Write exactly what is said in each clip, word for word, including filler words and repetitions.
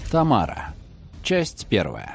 Тамара. Часть первая.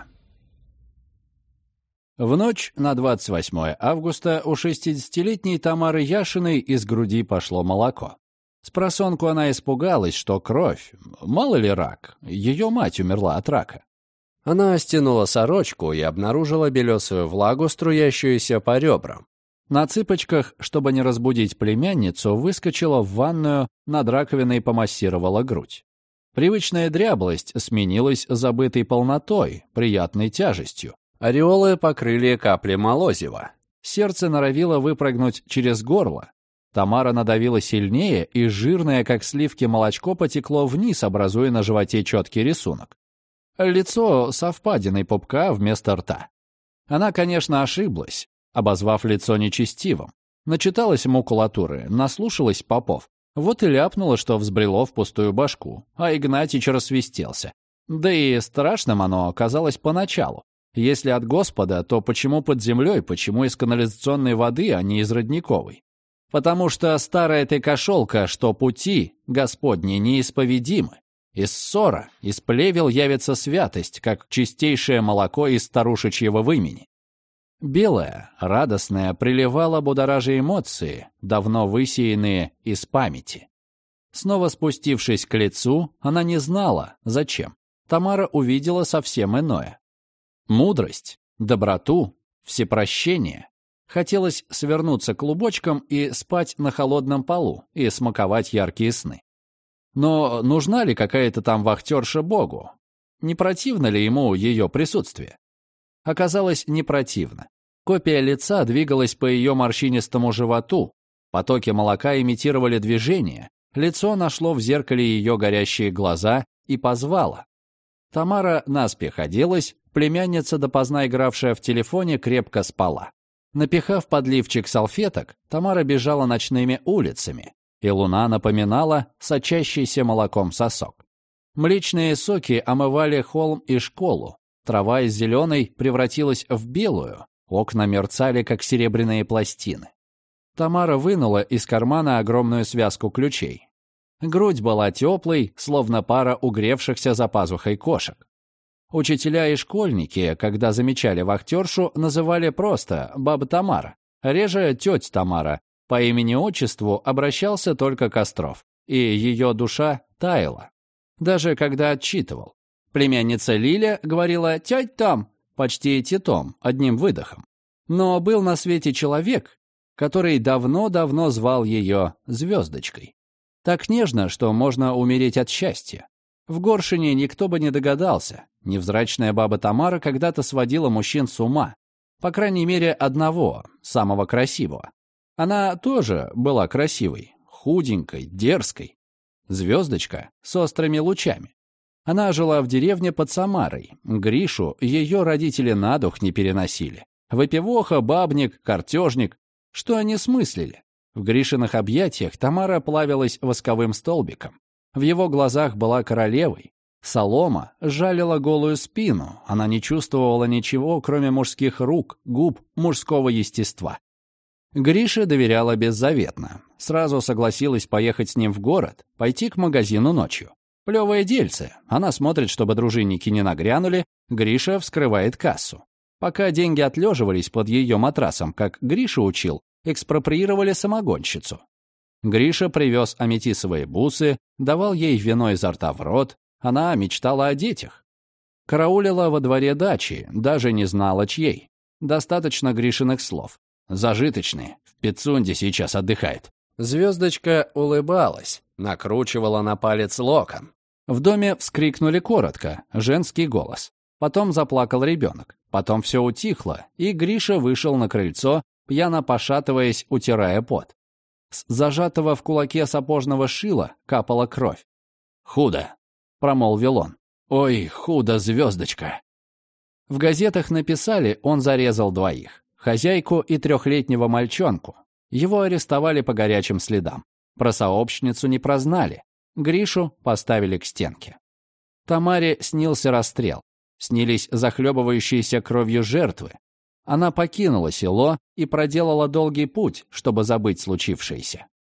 В ночь на двадцать восьмое августа у шестидесятилетней Тамары Яшиной из груди пошло молоко. Спросонку она испугалась, что кровь, мало ли рак, ее мать умерла от рака. Она стянула сорочку и обнаружила белесую влагу, струящуюся по ребрам. На цыпочках, чтобы не разбудить племянницу, выскочила в ванную, над раковиной помассировала грудь. Привычная дряблость сменилась забытой полнотой, приятной тяжестью. Ореолы покрыли капли молозива. Сердце норовило выпрыгнуть через горло. Тамара надавила сильнее, и жирное, как сливки, молочко потекло вниз, образуя на животе четкий рисунок. Лицо со впадиной пупка вместо рта. Она, конечно, ошиблась, обозвав лицо нечестивым. Начиталась макулатуры, наслушалась попов. Вот и ляпнула, что взбрело в пустую башку, а Игнатьич рассвистелся. Да и страшным оно оказалось поначалу. Если от Господа, то почему под землей, почему из канализационной воды, а не из родниковой? Потому что старая ты кошелка, что пути Господни неисповедимы. Из ссора, из плевел явится святость, как чистейшее молоко из старушечьего вымени. Белая, радостная, приливала будоража эмоции, давно высеянные из памяти. Снова спустившись к лицу, она не знала, зачем. Тамара увидела совсем иное. Мудрость, доброту, всепрощение. Хотелось свернуться клубочком и спать на холодном полу и смаковать яркие сны. Но нужна ли какая-то там вахтерша Богу? Не противно ли ему ее присутствие? Оказалось, не противно. Копия лица двигалась по ее морщинистому животу. Потоки молока имитировали движение. Лицо нашло в зеркале ее горящие глаза и позвало. Тамара наспех оделась, племянница, допоздна игравшая в телефоне, крепко спала. Напихав под лифчик салфеток, Тамара бежала ночными улицами, и луна напоминала сочащийся молоком сосок. Млечные соки омывали холм и школу. Трава из зеленой превратилась в белую, окна мерцали, как серебряные пластины. Тамара вынула из кармана огромную связку ключей. Грудь была теплой, словно пара угревшихся за пазухой кошек. Учителя и школьники, когда замечали вахтершу, называли просто «баба Тамара», реже «тетя Тамара». По имени-отчеству обращался только Костров, и ее душа таяла. Даже когда отчитывал. Племянница Лиля говорила «теть Том», почти титом, одним выдохом. Но был на свете человек, который давно-давно звал ее Звездочкой. Так нежно, что можно умереть от счастья. В Горшине никто бы не догадался. Невзрачная баба Тамара когда-то сводила мужчин с ума. По крайней мере, одного, самого красивого. Она тоже была красивой, худенькой, дерзкой. Звездочка с острыми лучами. Она жила в деревне под Самарой. Гришу ее родители на дух не переносили. Выпивоха, бабник, картежник. Что они смыслили? В Гришиных объятиях Тамара плавилась восковым столбиком. В его глазах была королевой. Солома жалила голую спину. Она не чувствовала ничего, кроме мужских рук, губ, мужского естества. Грише доверяла беззаветно. Сразу согласилась поехать с ним в город, пойти к магазину ночью. Плевое дельце. Она смотрит, чтобы дружинники не нагрянули. Гриша вскрывает кассу. Пока деньги отлеживались под ее матрасом, как Гриша учил, экспроприировали самогонщицу. Гриша привез аметисовые бусы, давал ей вино изо рта в рот. Она мечтала о детях. Караулила во дворе дачи, даже не знала, чьей. Достаточно Гришиных слов. Зажиточные, в Пицунде сейчас отдыхает. Звездочка улыбалась, накручивала на палец локон. В доме вскрикнули коротко, женский голос. Потом заплакал ребенок. Потом все утихло, и Гриша вышел на крыльцо, пьяно пошатываясь, утирая пот. С зажатого в кулаке сапожного шила капала кровь. «Худо», — промолвил он. «Ой, худо, Звездочка». В газетах написали, он зарезал двоих. Хозяйку и трехлетнего мальчонку. Его арестовали по горячим следам. Про сообщницу не прознали. Гришу поставили к стенке. Тамаре снился расстрел. Снились захлебывающиеся кровью жертвы. Она покинула село и проделала долгий путь, чтобы забыть случившееся.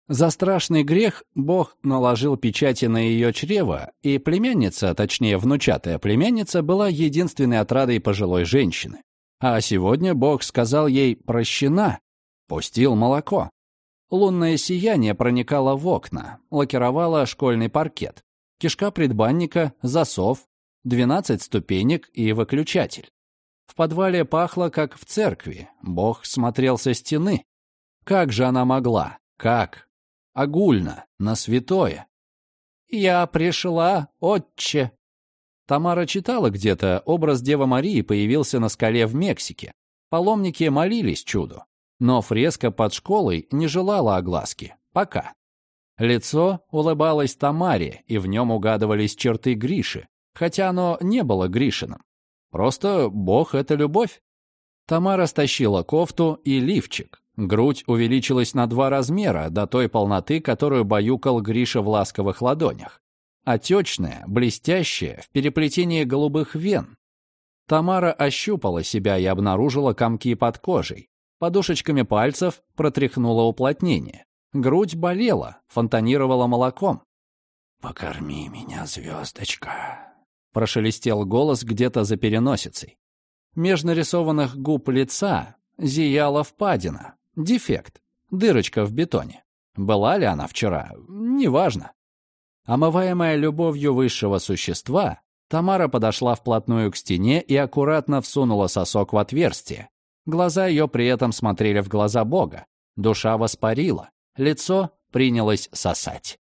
За страшный грех Бог наложил печати на ее чрево, и племянница, точнее внучатая племянница, была единственной отрадой пожилой женщины. А сегодня Бог сказал ей «прощена», пустил молоко. Лунное сияние проникало в окна, лакировало школьный паркет, кишка предбанника, засов, двенадцать ступенек и выключатель. В подвале пахло, как в церкви. Бог смотрел со стены. Как же она могла? Как? Огульно, на святое. «Я пришла, отче». Тамара читала где-то, образ Девы Марии появился на скале в Мексике. Паломники молились чуду. Но фреска под школой не желала огласки. Пока. Лицо улыбалось Тамаре, и в нем угадывались черты Гриши, хотя оно не было Гришиным. Просто Бог — это любовь. Тамара стащила кофту и лифчик. Грудь увеличилась на два размера, до той полноты, которую баюкал Гриша в ласковых ладонях. Отечная, блестящая, в переплетении голубых вен. Тамара ощупала себя и обнаружила комки под кожей. Подушечками пальцев протряхнула уплотнение. Грудь болела, фонтанировала молоком. «Покорми меня, звездочка», — прошелестел голос где-то за переносицей. Меж нарисованных губ лица зияла впадина, дефект, дырочка в бетоне. Была ли она вчера? Неважно. Омываемая любовью высшего существа, Тамара подошла вплотную к стене и аккуратно всунула сосок в отверстие. Глаза ее при этом смотрели в глаза Бога. Душа воспарила, лицо принялось сосать.